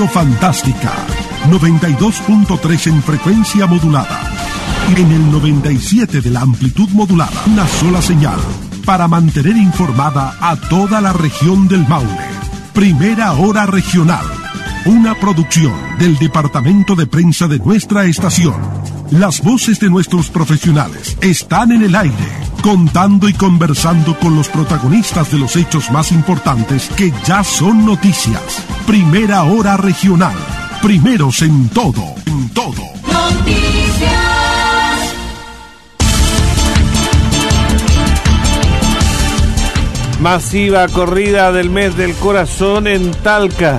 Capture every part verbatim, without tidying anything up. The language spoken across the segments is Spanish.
Radio Fantástica, noventa y dos punto tres en frecuencia modulada. Y en el noventa y siete de la amplitud modulada, una sola señal para mantener informada a toda la región del Maule. Primera Hora Regional, una producción del Departamento de Prensa de nuestra estación. Las voces de nuestros profesionales están en el aire, contando y conversando con los protagonistas de los hechos más importantes que ya son noticias. Primera Hora Regional, primeros en todo, en todo. Noticias. Masiva corrida del mes del corazón en Talca.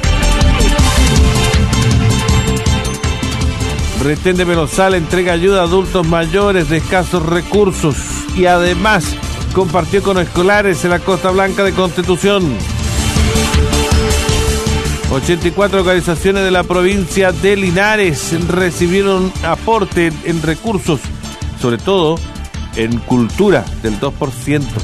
Retén de Melosal entrega ayuda a adultos mayores de escasos recursos y además compartió con escolares en la Costa Blanca de Constitución. ochenta y cuatro organizaciones de la provincia de Linares recibieron aporte en recursos, sobre todo en cultura, del dos por ciento.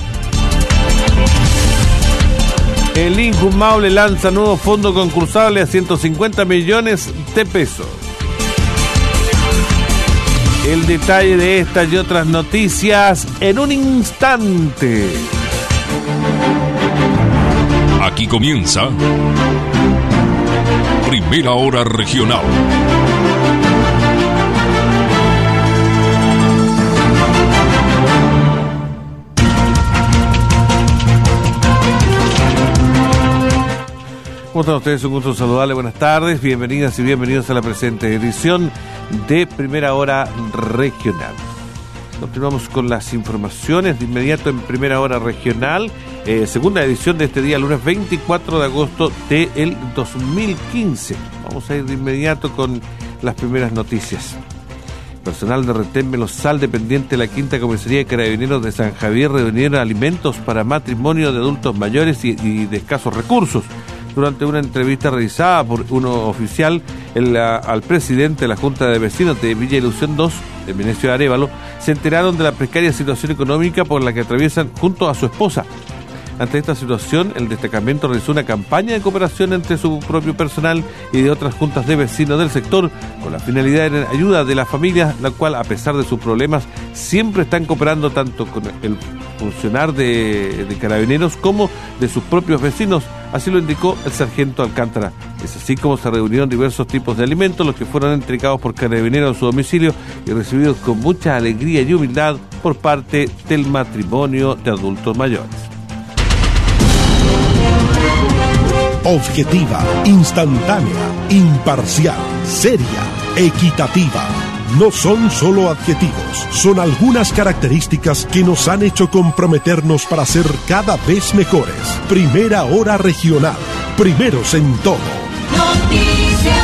El Injun Maule lanza nuevo fondo concursable a ciento cincuenta millones de pesos. El detalle de estas y otras noticias en un instante. Aquí comienza Primera Hora Regional. ¿Cómo están ustedes? Un gusto saludarles. Buenas tardes, bienvenidas y bienvenidos a la presente edición de Primera Hora Regional. Continuamos con las informaciones de inmediato en Primera Hora Regional, eh, segunda edición de este día, lunes veinticuatro de agosto del dos mil quince. Vamos a ir de inmediato con las primeras noticias. Personal de Retén Melosal, dependiente de la Quinta Comisaría de Carabineros de San Javier, reunieron alimentos para matrimonio de adultos mayores y, y de escasos recursos. Durante una entrevista realizada por uno oficial el, a, al presidente de la Junta de Vecinos de Villa Ilusión dos, de Venecio de Arévalo, se enteraron de la precaria situación económica por la que atraviesan junto a su esposa. Ante esta situación, el destacamento realizó una campaña de cooperación entre su propio personal y de otras juntas de vecinos del sector, con la finalidad de ayuda de las familias, la cual, a pesar de sus problemas, siempre están cooperando tanto con el funcionar de, de Carabineros como de sus propios vecinos. Así lo indicó el sargento Alcántara. Es así como se reunieron diversos tipos de alimentos, los que fueron entregados por Carabineros a su domicilio y recibidos con mucha alegría y humildad por parte del matrimonio de adultos mayores. Objetiva, instantánea, imparcial, seria, equitativa. No son solo adjetivos, son algunas características que nos han hecho comprometernos para ser cada vez mejores. Primera Hora Regional, primeros en todo. Noticias.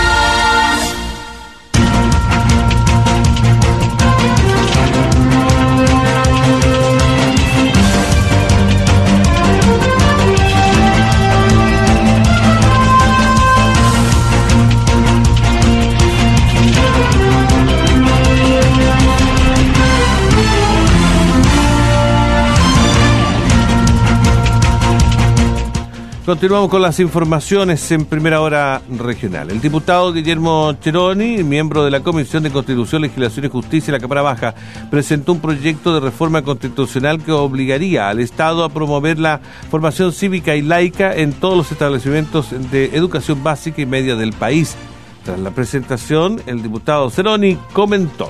Continuamos con las informaciones en Primera Hora Regional. El diputado Guillermo Cheroni, miembro de la Comisión de Constitución, Legislación y Justicia de la Cámara Baja, presentó un proyecto de reforma constitucional que obligaría al Estado a promover la formación cívica y laica en todos los establecimientos de educación básica y media del país. Tras la presentación, el diputado Cheroni comentó: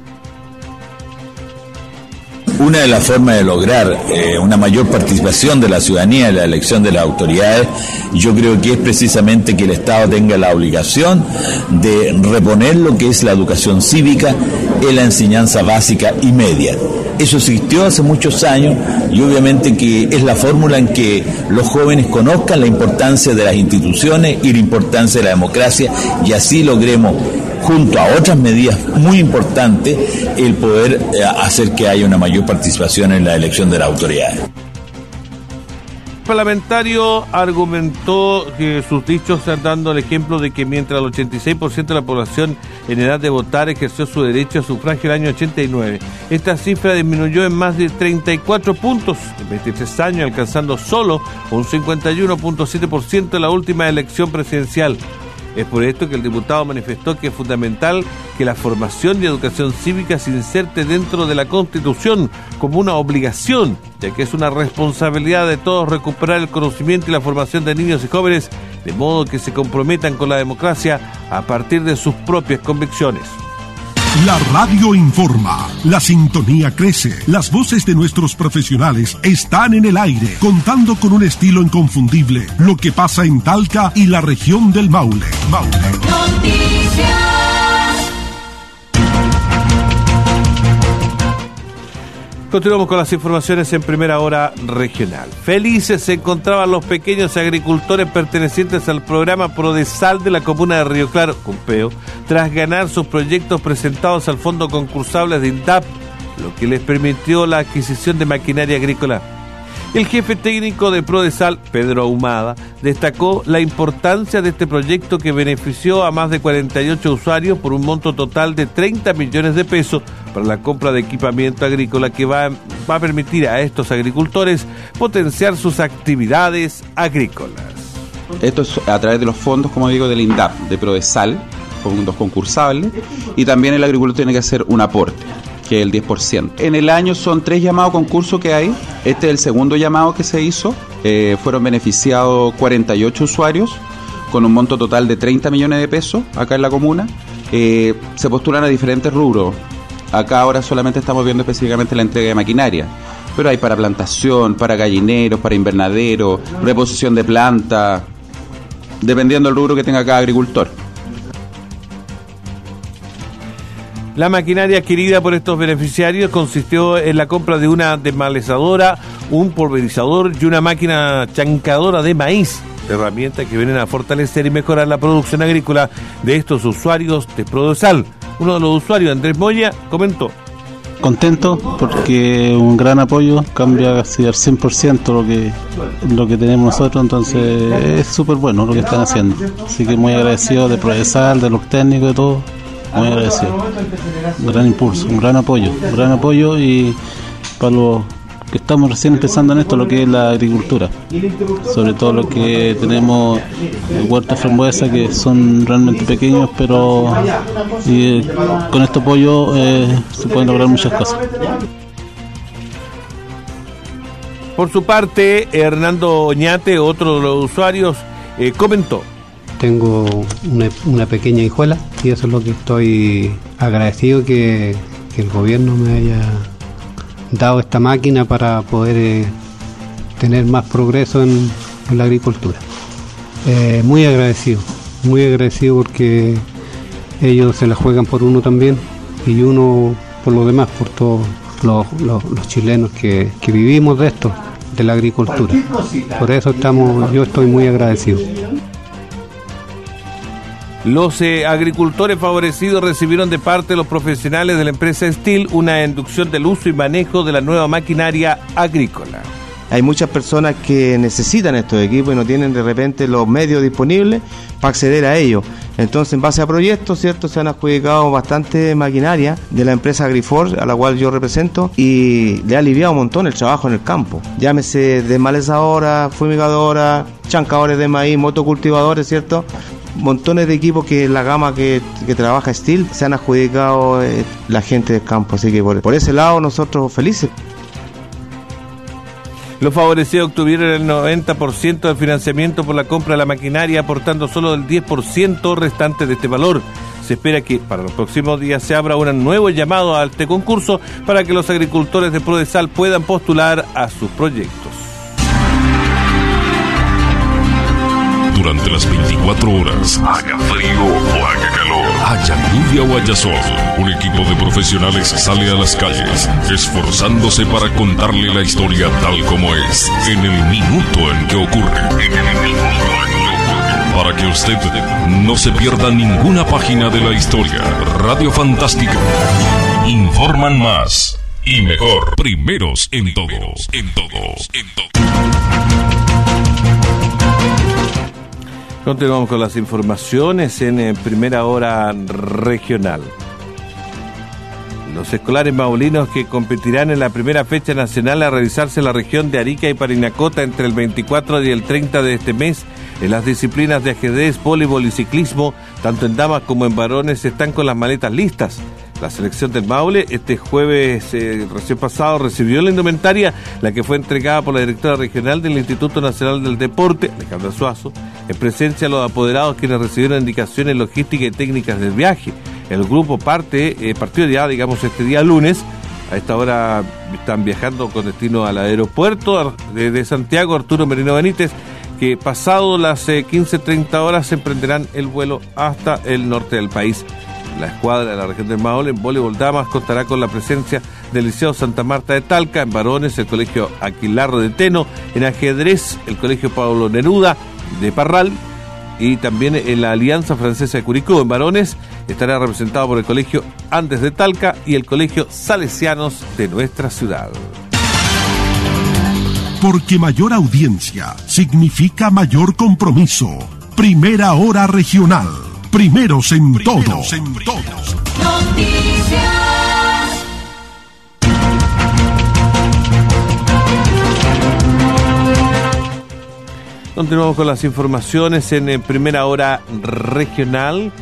una de las formas de lograr eh, una mayor participación de la ciudadanía en la elección de las autoridades, yo creo que es precisamente que el Estado tenga la obligación de reponer lo que es la educación cívica en la enseñanza básica y media. Eso existió hace muchos años y obviamente que es la fórmula en que los jóvenes conozcan la importancia de las instituciones y la importancia de la democracia y así logremos, junto a otras medidas muy importantes, el poder eh, hacer que haya una mayor participación en la elección de las autoridades. El parlamentario argumentó que sus dichos están dando el ejemplo de que mientras el ochenta y seis por ciento de la población en edad de votar ejerció su derecho a sufragio el año ochenta y nueve, esta cifra disminuyó en más de treinta y cuatro puntos en veintitrés años, alcanzando solo un cincuenta y uno punto siete por ciento en la última elección presidencial. Es por esto que el diputado manifestó que es fundamental que la formación y educación cívica se inserte dentro de la Constitución como una obligación, ya que es una responsabilidad de todos recuperar el conocimiento y la formación de niños y jóvenes, de modo que se comprometan con la democracia a partir de sus propias convicciones. La radio informa, la sintonía crece, las voces de nuestros profesionales están en el aire, contando con un estilo inconfundible, lo que pasa en Talca y la región del Maule. Maule. Noticias. Continuamos con las informaciones en primera hora regional. Felices se encontraban los pequeños agricultores pertenecientes al programa Prodesal de la comuna de Río Claro, Cumpeo, tras ganar sus proyectos presentados al fondo concursable de INDAP, lo que les permitió la adquisición de maquinaria agrícola. El jefe técnico de Prodesal, Pedro Ahumada, destacó la importancia de este proyecto que benefició a más de cuarenta y ocho usuarios por un monto total de treinta millones de pesos para la compra de equipamiento agrícola que va, va a permitir a estos agricultores potenciar sus actividades agrícolas. Esto es a través de los fondos, como digo, del INDAP, de Prodesal, fondos concursables, y también el agricultor tiene que hacer un aporte, que es el diez por ciento. En el año son tres llamados concursos que hay. Este es el segundo llamado que se hizo. Eh, fueron beneficiados cuarenta y ocho usuarios con un monto total de treinta millones de pesos acá en la comuna. Eh, se postulan a diferentes rubros. Acá ahora solamente estamos viendo específicamente la entrega de maquinaria, pero hay para plantación, para gallineros, para invernadero, reposición de planta, dependiendo del rubro que tenga cada agricultor. La maquinaria adquirida por estos beneficiarios consistió en la compra de una desmalezadora, un pulverizador y una máquina chancadora de maíz, herramientas que vienen a fortalecer y mejorar la producción agrícola de estos usuarios de Prodesal. Uno de los usuarios, Andrés Moya, comentó: contento porque un gran apoyo, cambia casi al cien por ciento lo que lo que tenemos nosotros, entonces es súper bueno lo que están haciendo, así que muy agradecido de Prodesal, de los técnicos, de todo, muy agradecido. Un gran impulso, un gran apoyo, un gran apoyo y para los que estamos recién empezando en esto, lo que es la agricultura, sobre todo lo que tenemos eh, huertas frambuesas que son realmente pequeños, pero y, eh, con este apoyo eh, se pueden lograr muchas cosas. Por su parte, Hernando Oñate, otro de los usuarios, eh, comentó: tengo una, una pequeña hijuela y eso es lo que estoy agradecido que, que el gobierno me haya dado esta máquina para poder eh, tener más progreso en, en la agricultura. Eh, muy agradecido, muy agradecido porque ellos se la juegan por uno también y uno por los demás, por todos los, los, los chilenos que, que vivimos de esto, de la agricultura. Por eso estamos, yo estoy muy agradecido. Los eh, agricultores favorecidos recibieron de parte de los profesionales de la empresa Steel una inducción del uso y manejo de la nueva maquinaria agrícola. Hay muchas personas que necesitan estos equipos y no tienen de repente los medios disponibles para acceder a ellos. Entonces, en base a proyectos, ¿cierto?, se han adjudicado bastante maquinaria de la empresa Agriforce, a la cual yo represento, y le ha aliviado un montón el trabajo en el campo. Llámese desmalezadora, fumigadora, chancadores de maíz, motocultivadores, ¿cierto?, montones de equipos que la gama que, que trabaja Steel se han adjudicado eh, la gente del campo, así que por, por ese lado nosotros felices. Los favorecidos obtuvieron el noventa por ciento del financiamiento por la compra de la maquinaria, aportando solo el diez por ciento restante de este valor. Se espera que para los próximos días se abra un nuevo llamado a este concurso para que los agricultores de Prodesal puedan postular a sus proyectos. Durante las veinticuatro horas, haga frío o haga calor, haya lluvia o haya sol, un equipo de profesionales sale a las calles, esforzándose para contarle la historia tal como es, en el minuto en que ocurre. En el minuto en que ocurre. Para que usted no se pierda ninguna página de la historia. Radio Fantástica. Informan más y mejor. Primeros en todos, en todos, en todos. Continuamos con las informaciones en eh, primera hora regional. Los escolares maulinos que competirán en la primera fecha nacional a realizarse en la región de Arica y Parinacota entre el veinticuatro y el treinta de este mes en las disciplinas de ajedrez, voleibol y ciclismo, tanto en damas como en varones, están con las maletas listas. La selección del Maule este jueves eh, recién pasado recibió la indumentaria, la que fue entregada por la directora regional del Instituto Nacional del Deporte, Alejandra Suazo, en presencia de los apoderados quienes recibieron indicaciones logísticas y técnicas del viaje. El grupo parte, eh, partió ya, digamos, este día lunes. A esta hora están viajando con destino al aeropuerto de, de Santiago, Arturo Merino Benítez, que pasado las eh, quince treinta horas emprenderán el vuelo hasta el norte del país. La escuadra de la región del Maule en voleibol damas contará con la presencia del Liceo Santa Marta de Talca, en varones el Colegio Aquilarro de Teno, en ajedrez el Colegio Pablo Neruda de Parral, y también en la Alianza Francesa de Curicó, en varones, estará representado por el Colegio Andes de Talca y el Colegio Salesianos de nuestra ciudad. Porque mayor audiencia significa mayor compromiso. Primera Hora Regional. Primeros en todo. Primeros en todos. Noticias. Continuamos con las informaciones en, en Primera Hora Regional.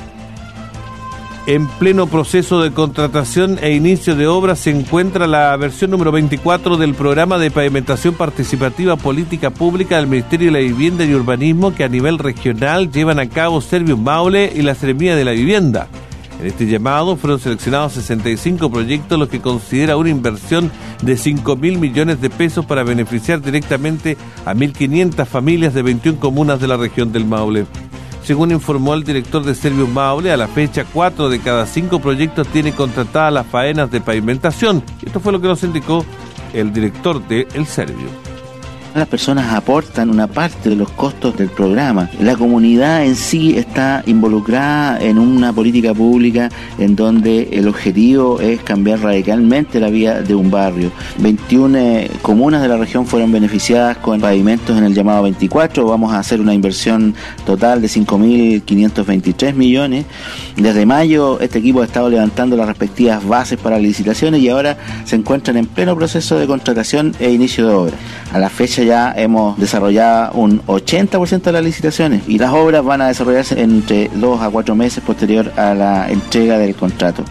En pleno proceso de contratación e inicio de obras se encuentra la versión número veinticuatro del programa de pavimentación participativa política pública del Ministerio de la Vivienda y Urbanismo que a nivel regional llevan a cabo Servius Maule y la Seremía de la Vivienda. En este llamado fueron seleccionados sesenta y cinco proyectos, lo que considera una inversión de cinco mil millones de pesos para beneficiar directamente a mil quinientas familias de veintiuna comunas de la región del Maule. Según informó el director de Servius Maule, a la fecha cuatro de cada cinco proyectos tiene contratadas las faenas de pavimentación. Esto fue lo que nos indicó el director de El Servius. Las personas aportan una parte de los costos del programa. La comunidad en sí está involucrada en una política pública en donde el objetivo es cambiar radicalmente la vida de un barrio. veintiuna comunas de la región fueron beneficiadas con pavimentos en el llamado veinticuatro. Vamos a hacer una inversión total de cinco mil quinientos veintitrés millones. Desde mayo este equipo ha estado levantando las respectivas bases para licitaciones y ahora se encuentran en pleno proceso de contratación e inicio de obra. A la fecha ya hemos desarrollado un ochenta por ciento de las licitaciones y las obras van a desarrollarse entre dos a cuatro meses posterior a la entrega del contrato.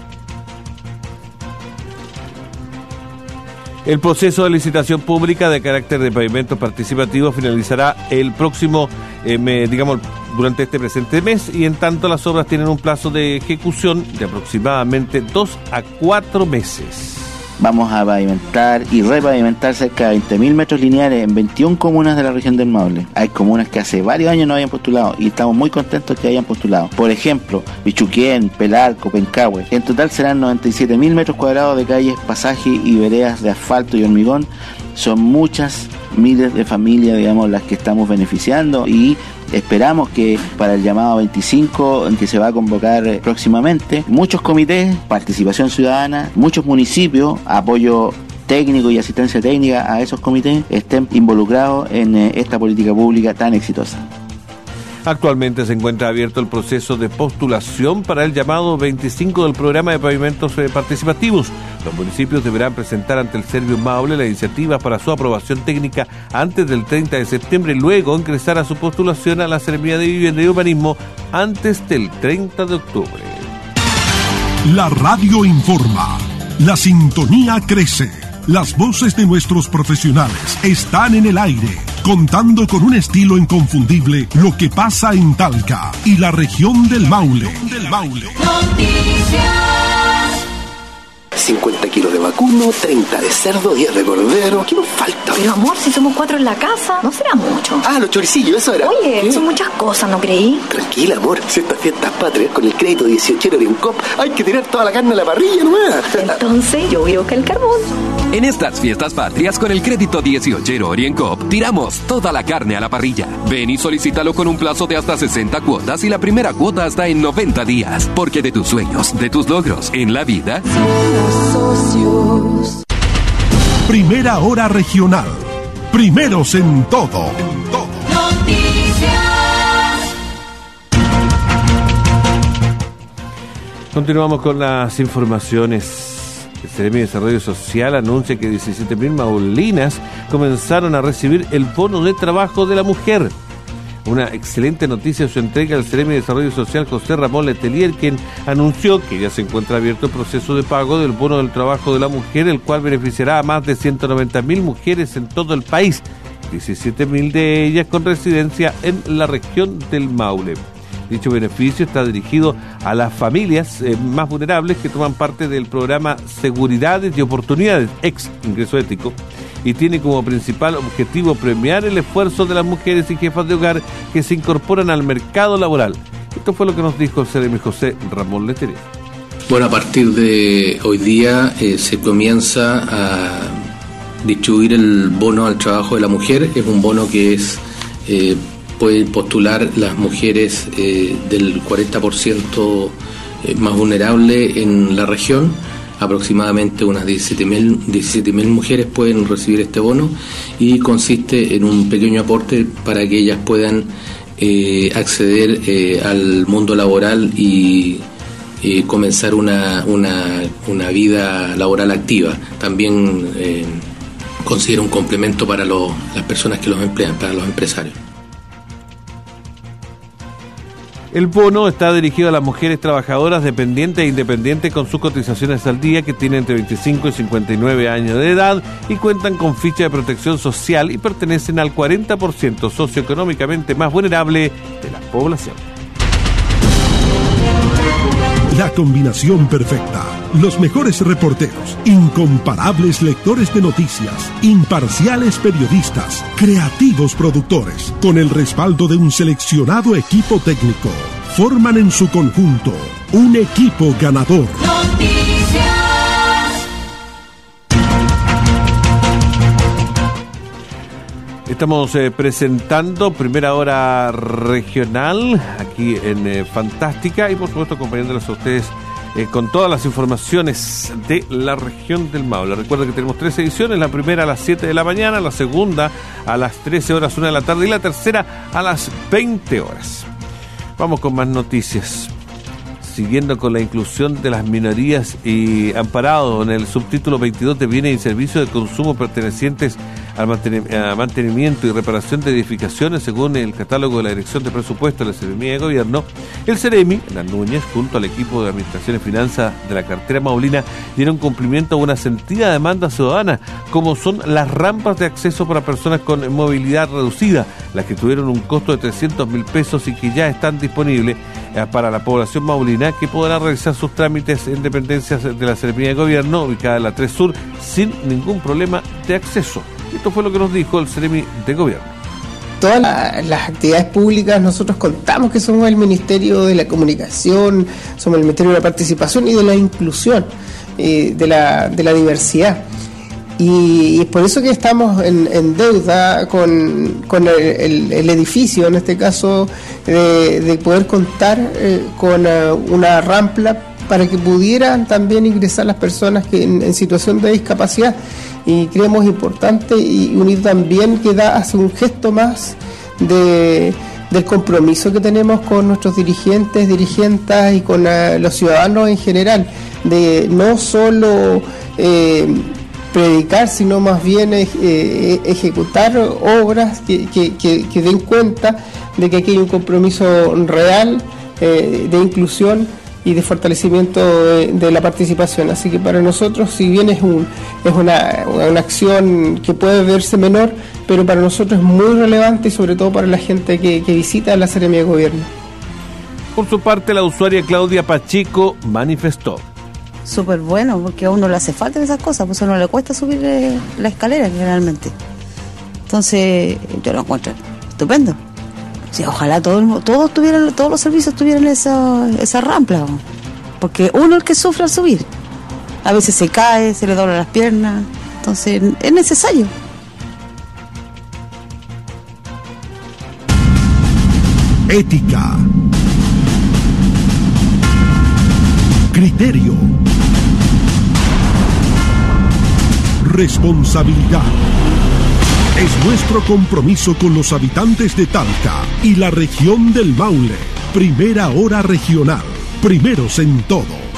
El proceso de licitación pública de carácter de pavimento participativo finalizará el próximo, eh, me, digamos, durante este presente mes, y en tanto las obras tienen un plazo de ejecución de aproximadamente dos a cuatro meses. Vamos a pavimentar y repavimentar cerca de veinte mil metros lineales en veintiuna comunas de la región del Maule. Hay comunas que hace varios años no habían postulado y estamos muy contentos que hayan postulado. Por ejemplo, Bichuquén, Pelarco, Pencahue. En total serán noventa y siete mil metros cuadrados de calles, pasajes y veredas de asfalto y hormigón. Son muchas miles de familias, digamos, las que estamos beneficiando y esperamos que para el llamado veinticinco, en que se va a convocar próximamente, muchos comités, participación ciudadana, muchos municipios, apoyo técnico y asistencia técnica a esos comités, estén involucrados en esta política pública tan exitosa. Actualmente se encuentra abierto el proceso de postulación para el llamado veinticinco del programa de pavimentos participativos. Los municipios deberán presentar ante el Servius Maule la iniciativa para su aprobación técnica antes del treinta de septiembre y luego ingresar a su postulación a la Seremía de Vivienda y Urbanismo antes del treinta de octubre. La radio informa. La sintonía crece. Las voces de nuestros profesionales están en el aire, contando con un estilo inconfundible lo que pasa en Talca y la región del Maule. Noticias. cincuenta kilos de vacuno, treinta de cerdo, diez de cordero. ¿Qué nos falta? Pero amor, si somos cuatro en la casa, no será mucho. Ah, los choricillos, eso era. Oye, ¿Qué? son muchas cosas, ¿no creí? Tranquila, amor. Si estas fiestas patrias con el crédito dieciochero de Uncop, hay que tirar toda la carne a la parrilla nomás. Entonces, yo voy a buscar el carbón. En estas fiestas patrias con el crédito dieciochero OrienCop, tiramos toda la carne a la parrilla. Ven y solicítalo con un plazo de hasta sesenta cuotas y la primera cuota hasta en noventa días. Porque de tus sueños, de tus logros en la vida... Socios. Primera Hora Regional. Primeros en todo. Noticias. Continuamos con las informaciones. El Seremi de Desarrollo Social anuncia que diecisiete mil maulinas comenzaron a recibir el bono de trabajo de la mujer. Una excelente noticia su entrega al Seremi de Desarrollo Social José Ramón Letelier, quien anunció que ya se encuentra abierto el proceso de pago del bono del trabajo de la mujer, el cual beneficiará a más de ciento noventa mil mujeres en todo el país, diecisiete mil de ellas con residencia en la región del Maule. Dicho beneficio está dirigido a las familias eh, más vulnerables que toman parte del programa Seguridades y Oportunidades, ex Ingreso Ético, y tiene como principal objetivo premiar el esfuerzo de las mujeres y jefas de hogar que se incorporan al mercado laboral. Esto fue lo que nos dijo el Seremi José Ramón Letelier. Bueno, a partir de hoy día eh, se comienza a distribuir el bono al trabajo de la mujer. Es un bono que es eh, pueden postular las mujeres eh, del cuarenta por ciento eh, más vulnerable en la región. Aproximadamente unas diecisiete mil mujeres pueden recibir este bono y consiste en un pequeño aporte para que ellas puedan eh, acceder eh, al mundo laboral y eh, comenzar una, una, una vida laboral activa. También eh, considera un complemento para los, las personas que los emplean, para los empresarios. El bono está dirigido a las mujeres trabajadoras dependientes e independientes con sus cotizaciones al día, que tienen entre veinticinco y cincuenta y nueve años de edad y cuentan con ficha de protección social y pertenecen al cuarenta por ciento socioeconómicamente más vulnerable de la población. La combinación perfecta. Los mejores reporteros, incomparables lectores de noticias, imparciales periodistas, creativos productores, con el respaldo de un seleccionado equipo técnico, forman en su conjunto un equipo ganador. Noticias. Estamos eh, presentando Primera Hora Regional aquí en eh, Fantástica y por supuesto acompañándolos a ustedes eh, con todas las informaciones de la región del Maule. Recuerden que tenemos tres ediciones, la primera a las siete de la mañana, la segunda a las trece horas, una de la tarde y la tercera a las veinte horas. Vamos con más noticias. Siguiendo con la inclusión de las minorías y amparado en el subtítulo veintidós de bienes y servicios de consumo pertenecientes al mantenimiento y reparación de edificaciones según el catálogo de la Dirección de Presupuesto de la Seremi de Gobierno, el Seremi, Hernán Núñez, junto al equipo de Administración y Finanzas de la cartera maulina, dieron cumplimiento a una sentida demanda ciudadana, como son las rampas de acceso para personas con movilidad reducida, las que tuvieron un costo de trescientos mil pesos y que ya están disponibles para la población maulina, que podrá realizar sus trámites en dependencias de la Seremi de Gobierno ubicada en la tres Sur sin ningún problema de acceso. Esto fue lo que nos dijo el Seremi de Gobierno. Todas la, las actividades públicas, nosotros contamos que somos el Ministerio de la Comunicación, somos el Ministerio de la Participación y de la Inclusión, eh, de, la, de la diversidad. Y, y es por eso que estamos en, en deuda con, con el, el, el edificio, en este caso, de, de poder contar eh, con uh, una rampa para que pudieran también ingresar las personas que en, en situación de discapacidad. Y creemos importante y unir también que da hace un gesto más de, del compromiso que tenemos con nuestros dirigentes, dirigentas y con uh, los ciudadanos en general, de no solo eh, predicar, sino más bien eh, ejecutar obras que, que, que, que den cuenta de que aquí hay un compromiso real eh, de inclusión y de fortalecimiento de, de la participación. Así que para nosotros, si bien es un es una, una acción que puede verse menor, pero para nosotros es muy relevante y sobre todo para la gente que, que visita la Seremi de Gobierno. Por su parte, la usuaria Claudia Pacheco manifestó: súper bueno, porque a uno le hace falta esas cosas, pues a uno le cuesta subir eh, la escalera generalmente. Entonces, yo lo encuentro estupendo. Sí, ojalá todos, todos tuvieran, todos los servicios tuvieran esa, esa rampa, porque uno es el que sufre al subir. A veces se cae, se le doblan las piernas, entonces es necesario. Ética, criterio, responsabilidad. Es nuestro compromiso con los habitantes de Talca y la región del Maule. Primera Hora Regional. Primeros en todo.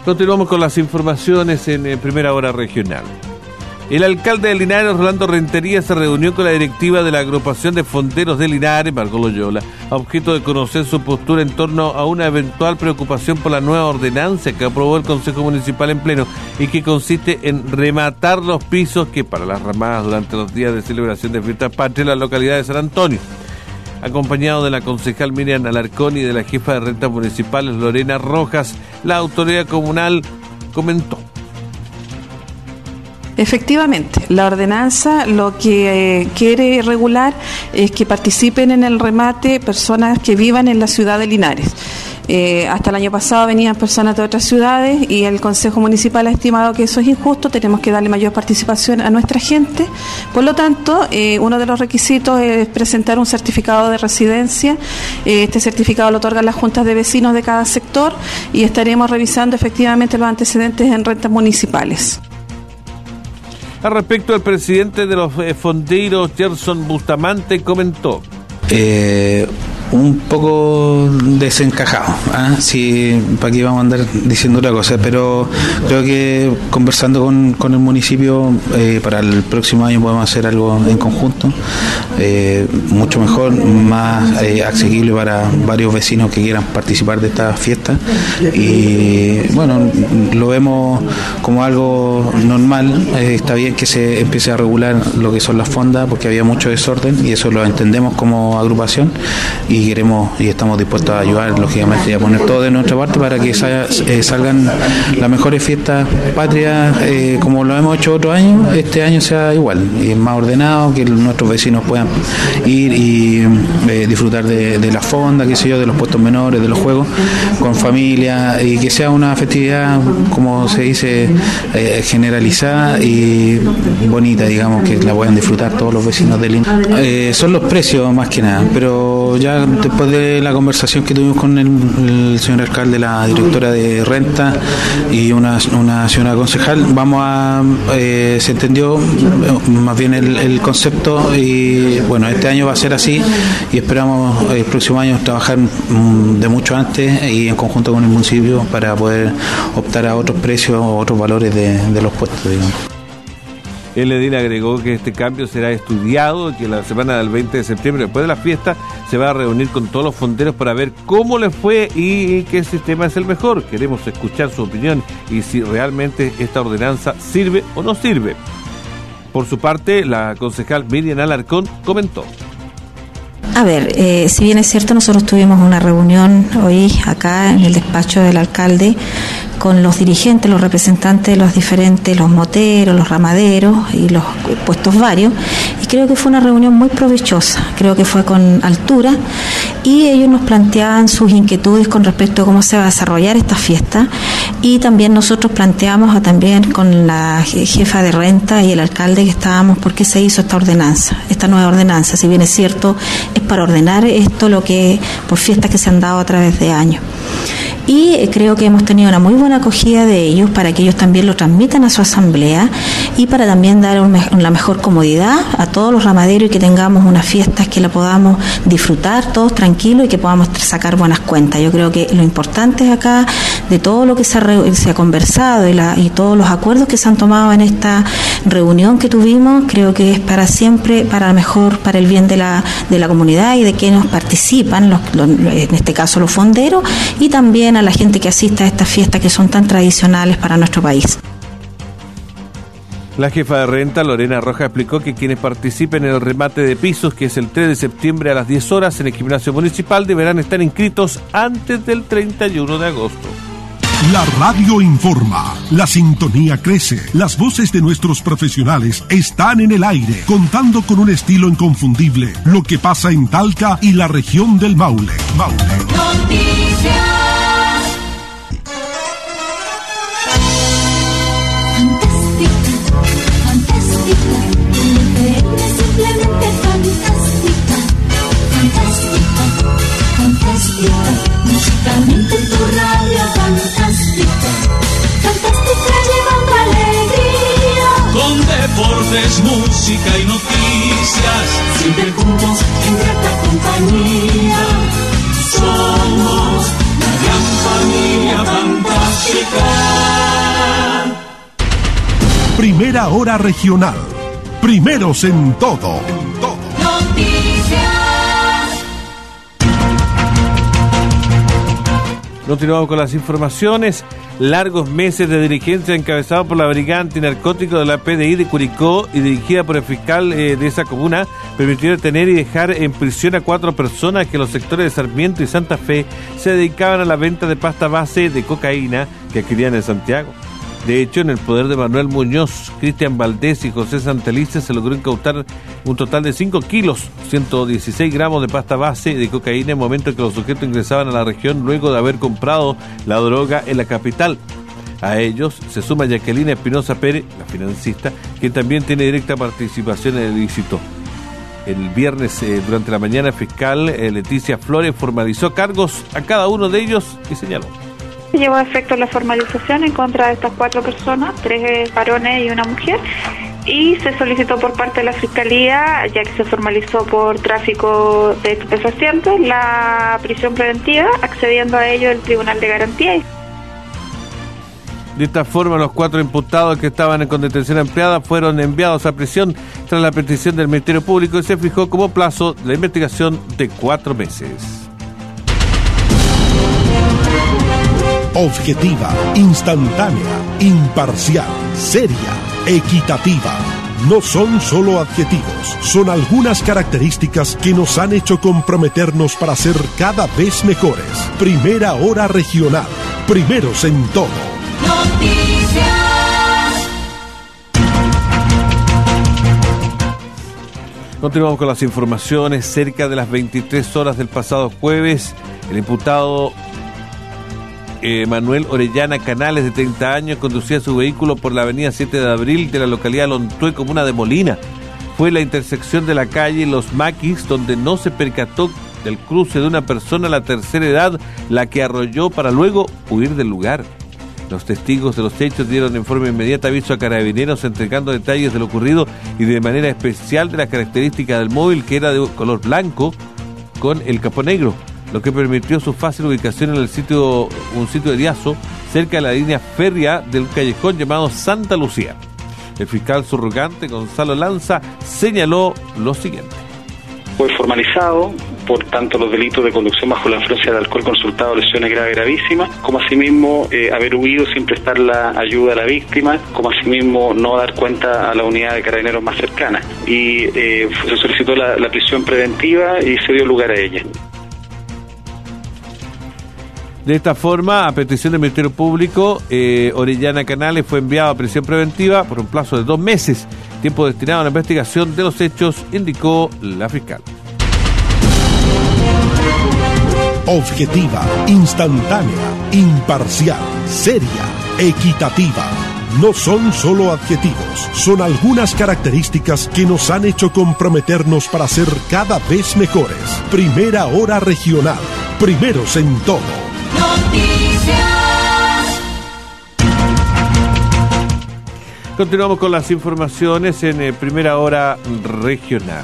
Continuamos con las informaciones en eh, Primera Hora Regional. El alcalde de Linares, Rolando Rentería, se reunió con la directiva de la agrupación de fonderos de Linares, Marco Loyola, a objeto de conocer su postura en torno a una eventual preocupación por la nueva ordenanza que aprobó el Consejo Municipal en pleno y que consiste en rematar los pisos que para las ramadas durante los días de celebración de fiestas patrias en la localidad de San Antonio. Acompañado de la concejal Miriam Alarcón y de la jefa de rentas municipales Lorena Rojas, la autoridad comunal comentó. Efectivamente, la ordenanza lo que eh, quiere regular es que participen en el remate personas que vivan en la ciudad de Linares. Eh, hasta el año pasado venían personas de otras ciudades y el Consejo Municipal ha estimado que eso es injusto, tenemos que darle mayor participación a nuestra gente. Por lo tanto, eh, uno de los requisitos es presentar un certificado de residencia. Eh, este certificado lo otorgan las juntas de vecinos de cada sector y estaremos revisando efectivamente los antecedentes en rentas municipales. Al respecto, el presidente de los eh, fonderos, Gerson Bustamante, comentó. Eh, un poco desencajado, ¿eh? Sí, para aquí vamos a andar diciendo otra cosa, pero creo que conversando con, con el municipio, eh, para el próximo año podemos hacer algo en conjunto, eh, mucho mejor, más eh, asequible para varios vecinos que quieran participar de esta fiesta, y bueno, lo vemos como algo normal. Eh, está bien que se empiece a regular lo que son las fondas, porque había mucho desorden y eso lo entendemos como agrupación, y queremos y estamos dispuestos a ayudar, lógicamente, y a poner todo de nuestra parte para que salga, eh, salgan las mejores fiestas patrias, eh, como lo hemos hecho otros años. Este año sea igual y más ordenado, que nuestros vecinos puedan ir y eh, disfrutar de, de la fonda, qué sé yo, de los puestos menores, de los juegos con familia, y que sea una festividad, como se dice, eh, generalizada y bonita, digamos, que la puedan disfrutar todos los vecinos del Linares. Eh, son los precios más que nada, pero ya después de la conversación que tuvimos con el, el señor alcalde, la directora de renta y una, una señora concejal, vamos a eh, se entendió más bien el, el concepto, y bueno, este año va a ser así y esperamos el próximo año trabajar de mucho antes y en conjunto con el municipio para poder optar a otros precios o otros valores de, de los puestos, digamos. El Edil agregó que este cambio será estudiado y que la semana del veinte de septiembre, después de la fiesta, se va a reunir con todos los fonderos para ver cómo les fue y qué sistema es el mejor. Queremos escuchar su opinión y si realmente esta ordenanza sirve o no sirve. Por su parte, la concejal Miriam Alarcón comentó. A ver, eh, si bien es cierto, nosotros tuvimos una reunión hoy acá en el despacho del alcalde con los dirigentes, los representantes de los diferentes, los moteros, los ramaderos y los puestos varios, y creo que fue una reunión muy provechosa, creo que fue con altura, y ellos nos planteaban sus inquietudes con respecto a cómo se va a desarrollar esta fiesta, y también nosotros planteamos a, también con la jefa de renta y el alcalde que estábamos, por qué se hizo esta ordenanza, esta nueva ordenanza. Si bien es cierto, es para ordenar esto, lo que por fiestas que se han dado a través de años. Y creo que hemos tenido una muy buena acogida de ellos para que ellos también lo transmitan a su asamblea y para también dar un, la mejor comodidad a todos los ramaderos y que tengamos unas fiestas que la podamos disfrutar todos tranquilos y que podamos sacar buenas cuentas. Yo creo que lo importante es acá, de todo lo que se ha, re, se ha conversado y, la, y todos los acuerdos que se han tomado en esta reunión que tuvimos, creo que es para siempre, para mejor, para el bien de la, de la comunidad y de quienes participan, los, los, en este caso los fonderos, y también a la gente que asista a estas fiestas que son tan tradicionales para nuestro país. La jefa de renta, Lorena Rojas, explicó que quienes participen en el remate de pisos, que es el tres de septiembre a las diez horas en el gimnasio municipal, deberán estar inscritos antes del treinta y uno de agosto. La radio informa, la sintonía crece, las voces de nuestros profesionales están en el aire, contando con un estilo inconfundible, lo que pasa en Talca y la región del Maule. Maule. Noticias. Musicalmente en tu radio fantástica, fantástica llevando alegría. Con deportes, música y noticias, siempre juntos en grata compañía. Somos la gran familia fantástica. Primera Hora Regional. Primeros en todo. Noticias. Continuamos con las informaciones. Largos meses de dirigencia encabezado por la Brigada Antinarcótico de la P D I de Curicó y dirigida por el fiscal eh, de esa comuna, permitió detener y dejar en prisión a cuatro personas que en los sectores de Sarmiento y Santa Fe se dedicaban a la venta de pasta base de cocaína que adquirían en Santiago. De hecho, en el poder de Manuel Muñoz, Cristian Valdés y José Santelice se logró incautar un total de cinco kilos, ciento dieciséis gramos de pasta base de cocaína en el momento en que los sujetos ingresaban a la región luego de haber comprado la droga en la capital. A ellos se suma Jacqueline Espinosa Pérez, la financista, quien también tiene directa participación en el ilícito. El viernes, eh, durante la mañana, el fiscal eh, Leticia Flores formalizó cargos a cada uno de ellos y señaló: se llevó a efecto la formalización en contra de estas cuatro personas, tres varones y una mujer, y se solicitó por parte de la Fiscalía, ya que se formalizó por tráfico de estupefacientes, la prisión preventiva, accediendo a ello el Tribunal de Garantía. De esta forma, los cuatro imputados que estaban con detención ampliada fueron enviados a prisión tras la petición del Ministerio Público y se fijó como plazo de la investigación de cuatro meses. Objetiva, instantánea, imparcial, seria, equitativa. No son solo adjetivos, son algunas características que nos han hecho comprometernos para ser cada vez mejores. Primera Hora Regional, primeros en todo. Noticias. Continuamos con las informaciones. Cerca de las veintitrés horas del pasado jueves, el imputado Eh, Manuel Orellana Canales, de treinta años, conducía su vehículo por la avenida siete de abril de la localidad de Lontué, comuna de Molina. Fue la intersección de la calle Los Maquis donde no se percató del cruce de una persona a la tercera edad, la que arrolló para luego huir del lugar. Los testigos de los hechos dieron en forma inmediata aviso a Carabineros, entregando detalles de lo ocurrido y de manera especial de las características del móvil, que era de color blanco con el capó negro, lo que permitió su fácil ubicación en el sitio, un sitio de Diazo, cerca de la línea férrea del callejón llamado Santa Lucía. El fiscal subrogante Gonzalo Lanza señaló lo siguiente: fue formalizado por tanto los delitos de conducción bajo la influencia del alcohol con resultado de lesiones graves gravísimas, como asimismo eh, haber huido sin prestar la ayuda a la víctima, como asimismo no dar cuenta a la unidad de carabineros más cercana. Y eh, se solicitó la, la prisión preventiva y se dio lugar a ella. De esta forma, a petición del Ministerio Público, eh, Orellana Canales fue enviado a prisión preventiva por un plazo de dos meses, tiempo destinado a la investigación de los hechos, indicó la fiscal. Objetiva, instantánea, imparcial, seria, equitativa. No son solo adjetivos, son algunas características que nos han hecho comprometernos para ser cada vez mejores. Primera Hora Regional, primeros en todo. Noticias. Continuamos con las informaciones en eh, Primera Hora Regional.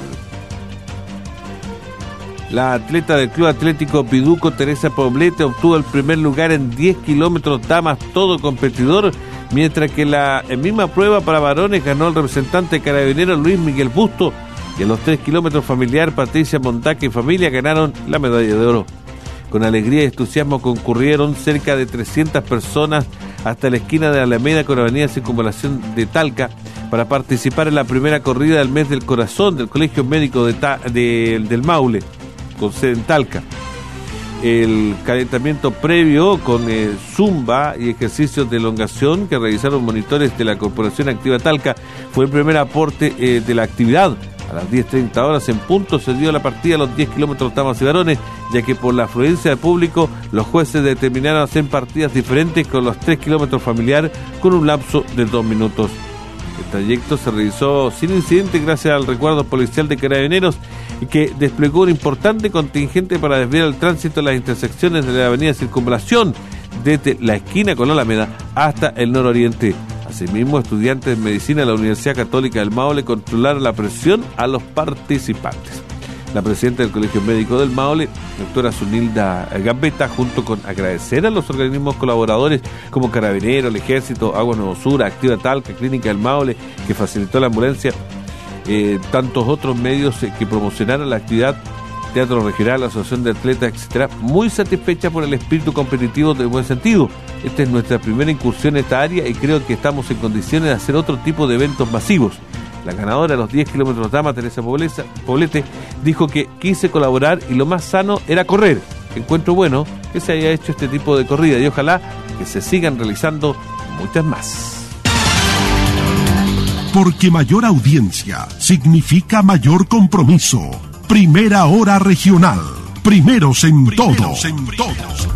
La atleta del Club Atlético Piduco, Teresa Poblete, obtuvo el primer lugar en diez kilómetros damas todo competidor, mientras que la misma prueba para varones ganó el representante carabinero Luis Miguel Busto, y en los tres kilómetros familiar Patricia Montaque y familia ganaron la medalla de oro. Con alegría y entusiasmo concurrieron cerca de trescientas personas hasta la esquina de Alameda con Avenida Circunvalación de Talca para participar en la primera corrida del mes del corazón del Colegio Médico de Ta- de, del Maule, con sede en Talca. El calentamiento previo con eh, zumba y ejercicios de elongación que realizaron monitores de la Corporación Activa Talca fue el primer aporte eh, de la actividad. A las diez treinta horas en punto se dio la partida a los diez kilómetros damas y varones, ya que por la afluencia de público los jueces determinaron hacer partidas diferentes con los tres kilómetros familiar con un lapso de dos minutos. El trayecto se realizó sin incidente gracias al resguardo policial de Carabineros, y que desplegó un importante contingente para desviar el tránsito en las intersecciones de la avenida Circunvalación, desde la esquina con la Alameda hasta el nororiente. Asimismo, estudiantes de medicina de la Universidad Católica del Maule controlaron la presión a los participantes. La presidenta del Colegio Médico del Maule, doctora Zunilda Gambetta, junto con agradecer a los organismos colaboradores como Carabineros, el Ejército, Agua Nuevo Sur, Activa Talca, Clínica del Maule, que facilitó la ambulancia, eh, tantos otros medios eh, que promocionaron la actividad, Teatro Regional, la Asociación de Atletas, etcétera, muy satisfecha por el espíritu competitivo de buen sentido. Esta es nuestra primera incursión en esta área y creo que estamos en condiciones de hacer otro tipo de eventos masivos. La ganadora de los diez kilómetros dama, Teresa Pobleza, Poblete, dijo que quise colaborar y lo más sano era correr. Encuentro bueno que se haya hecho este tipo de corrida y ojalá que se sigan realizando muchas más. Porque mayor audiencia significa mayor compromiso. Primera Hora Regional. Primeros en todos. En todos.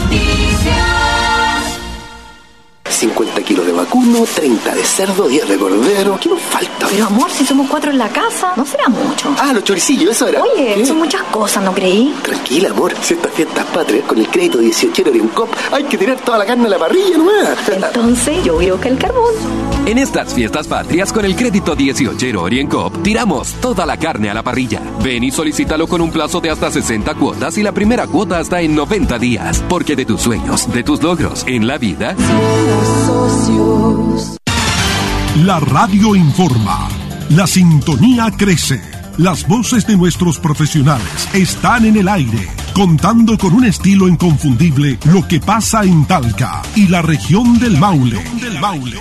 cincuenta kilos de vacuno, treinta de cerdo, diez de cordero. ¿Qué nos falta? Pero amor, si somos cuatro en la casa, no será mucho. Ah, los choricillos, eso era. Oye, ¿Qué? son muchas cosas, ¿no creí? Tranquila, amor. Si estas fiestas patrias con el crédito dieciochero de un cop, hay que tirar toda la carne a la parrilla nomás. Entonces yo voy a buscar el carbón. En estas fiestas patrias con el crédito dieciochero OrienCoop tiramos toda la carne a la parrilla. Ven y solicítalo con un plazo de hasta sesenta cuotas y la primera cuota hasta en noventa días. Porque de tus sueños, de tus logros en la vida... La radio informa. La sintonía crece. Las voces de nuestros profesionales están en el aire, contando con un estilo inconfundible lo que pasa en Talca y la región del Maule. Del Maule.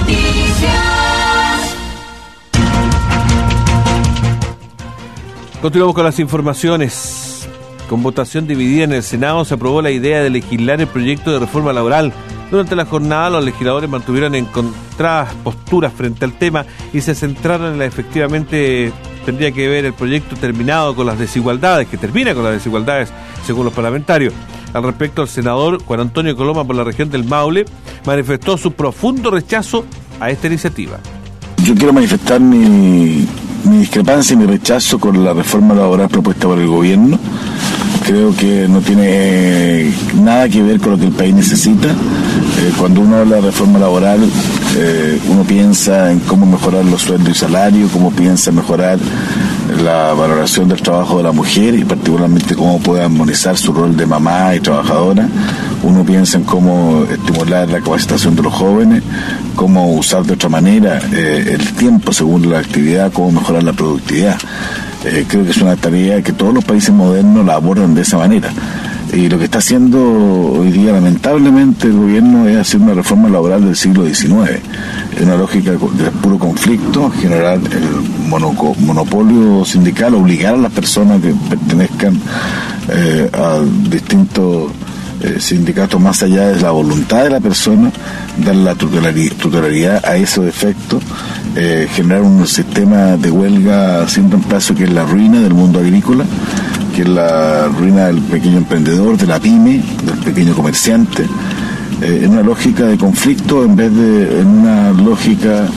Continuamos con las informaciones. Con votación dividida en el Senado se aprobó la idea de legislar el proyecto de reforma laboral. Durante la jornada los legisladores mantuvieron encontradas posturas frente al tema y se centraron en la efectivamente tendría que ver el proyecto terminado con las desigualdades, que termina con las desigualdades según los parlamentarios. Al respecto, el senador Juan Antonio Coloma por la región del Maule manifestó su profundo rechazo a esta iniciativa. Yo quiero manifestar mi, mi discrepancia y mi rechazo con la reforma laboral propuesta por el gobierno. Creo que no tiene nada que ver con lo que el país necesita. Eh, cuando uno habla de reforma laboral, eh, uno piensa en cómo mejorar los sueldos y salarios, cómo piensa mejorar la valoración del trabajo de la mujer y particularmente cómo puede armonizar su rol de mamá y trabajadora. Uno piensa en cómo estimular la capacitación de los jóvenes, cómo usar de otra manera eh, el tiempo según la actividad, cómo mejorar la productividad. Eh, creo que es una tarea que todos los países modernos la abordan de esa manera. Y lo que está haciendo hoy día, lamentablemente, el gobierno es hacer una reforma laboral del siglo diecinueve. Es una lógica de puro conflicto, generar el monoco, monopolio sindical, obligar a las personas que pertenezcan eh, a distintos eh, sindicatos más allá de la voluntad de la persona, dar la tutelaridad a esos efectos, eh, generar un sistema de huelga sin reemplazo que es la ruina del mundo agrícola, que es la ruina del pequeño emprendedor, de la pyme, del pequeño comerciante, eh, en una lógica de conflicto en vez de en una lógica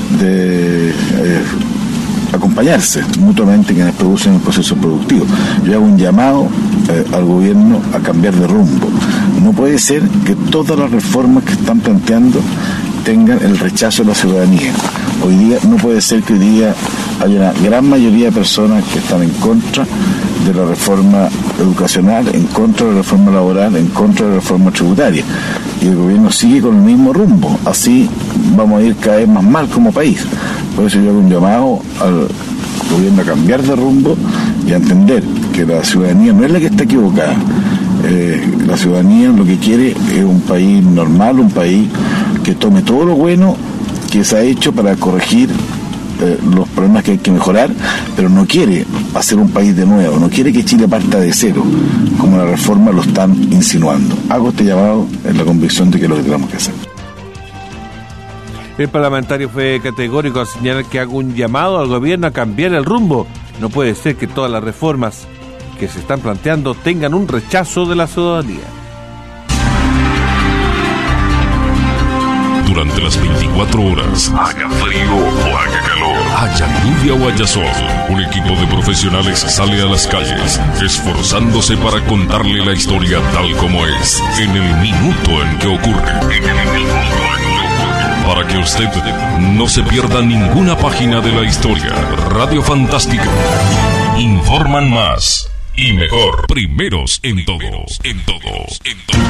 de eh, acompañarse mutuamente quienes producen el proceso productivo. Yo hago un llamado eh, al gobierno a cambiar de rumbo. No puede ser que todas las reformas que están planteando tengan el rechazo de la ciudadanía. Hoy día no puede ser que hoy día haya una gran mayoría de personas que están en contra de la reforma educacional, en contra de la reforma laboral, en contra de la reforma tributaria. Y el gobierno sigue con el mismo rumbo. Así vamos a ir cada vez más mal como país. Por eso yo hago un llamado al gobierno a cambiar de rumbo y a entender que la ciudadanía no es la que está equivocada. Eh, la ciudadanía lo que quiere es un país normal, un país que tome todo lo bueno que se ha hecho para corregir eh, los problemas que hay que mejorar, pero no quiere hacer un país de nuevo, no quiere que Chile parta de cero, como la reforma lo están insinuando. Hago este llamado en la convicción de que es lo que tenemos que hacer. El parlamentario fue categórico al señalar que hago un llamado al gobierno a cambiar el rumbo. No puede ser que todas las reformas que se están planteando tengan un rechazo de la ciudadanía. Durante las veinticuatro horas, haga frío o haga calor, haya lluvia o haya sol, un equipo de profesionales sale a las calles, esforzándose para contarle la historia tal como es, en el minuto en que ocurre. En el minuto en que ocurre. Para que usted no se pierda ninguna página de la historia. Radio Fantástica. Informan más y mejor. Primeros en todo, en todo, en todo.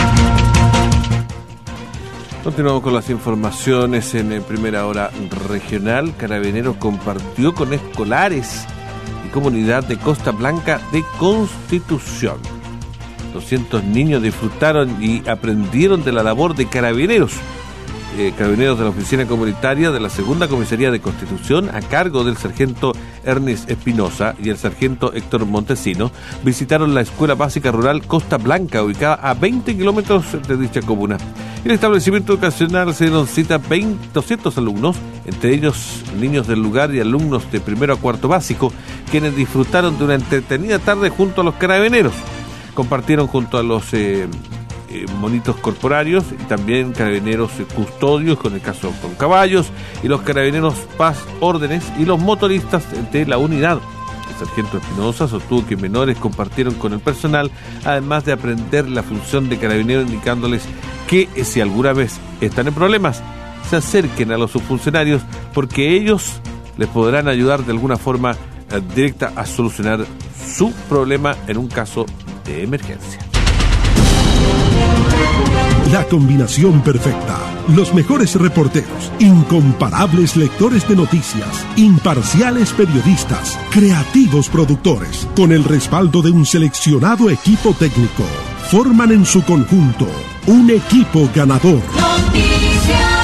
Continuamos con las informaciones en, en Primera Hora Regional. Carabineros compartió con escolares y comunidad de Costa Blanca de Constitución. doscientos niños disfrutaron y aprendieron de la labor de carabineros. Eh, carabineros de la Oficina Comunitaria de la Segunda Comisaría de Constitución, a cargo del sargento Ernest Espinosa y el sargento Héctor Montesino, visitaron la Escuela Básica Rural Costa Blanca, ubicada a veinte kilómetros de dicha comuna. En el establecimiento educacional se dieron cita veinte, doscientos alumnos, entre ellos niños del lugar y alumnos de primero a cuarto básico, quienes disfrutaron de una entretenida tarde junto a los carabineros. Compartieron junto a los eh, eh, monitos corporarios y también carabineros eh, custodios, con el caso con caballos, y los carabineros paz, órdenes y los motoristas de la unidad. El sargento Espinosa sostuvo que menores compartieron con el personal, además de aprender la función de carabinero, indicándoles que eh, si alguna vez están en problemas, se acerquen a los subfuncionarios, porque ellos les podrán ayudar de alguna forma eh, directa a solucionar su problema en un caso de emergencia. La combinación perfecta. Los mejores reporteros, incomparables lectores de noticias, imparciales periodistas, creativos productores, con el respaldo de un seleccionado equipo técnico, forman en su conjunto un equipo ganador. Noticias.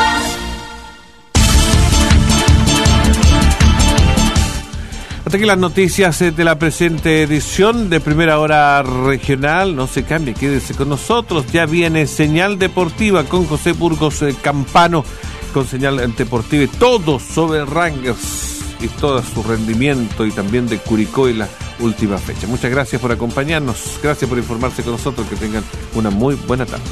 Hasta aquí las noticias de la presente edición de Primera Hora Regional. No se cambie, quédese con nosotros. Ya viene Señal Deportiva con José Burgos Campano, con Señal Deportiva y todo sobre Rangers y todo su rendimiento, y también de Curicó y la última fecha. Muchas gracias por acompañarnos, gracias por informarse con nosotros, que tengan una muy buena tarde.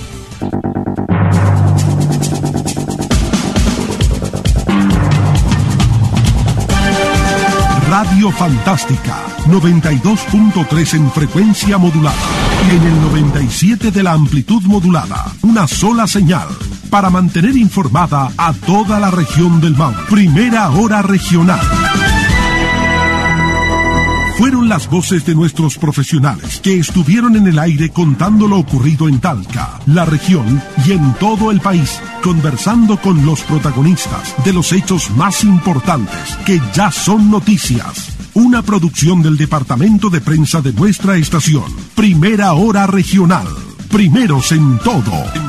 Radio Fantástica, noventa y dos punto tres en frecuencia modulada y en el noventa y siete de la amplitud modulada. Una sola señal para mantener informada a toda la región del Maule. Primera Hora Regional. Fueron las voces de nuestros profesionales que estuvieron en el aire contando lo ocurrido en Talca, la región y en todo el país, conversando con los protagonistas de los hechos más importantes que ya son noticias. Una producción del Departamento de Prensa de nuestra estación. Primera Hora Regional. Primeros en todo.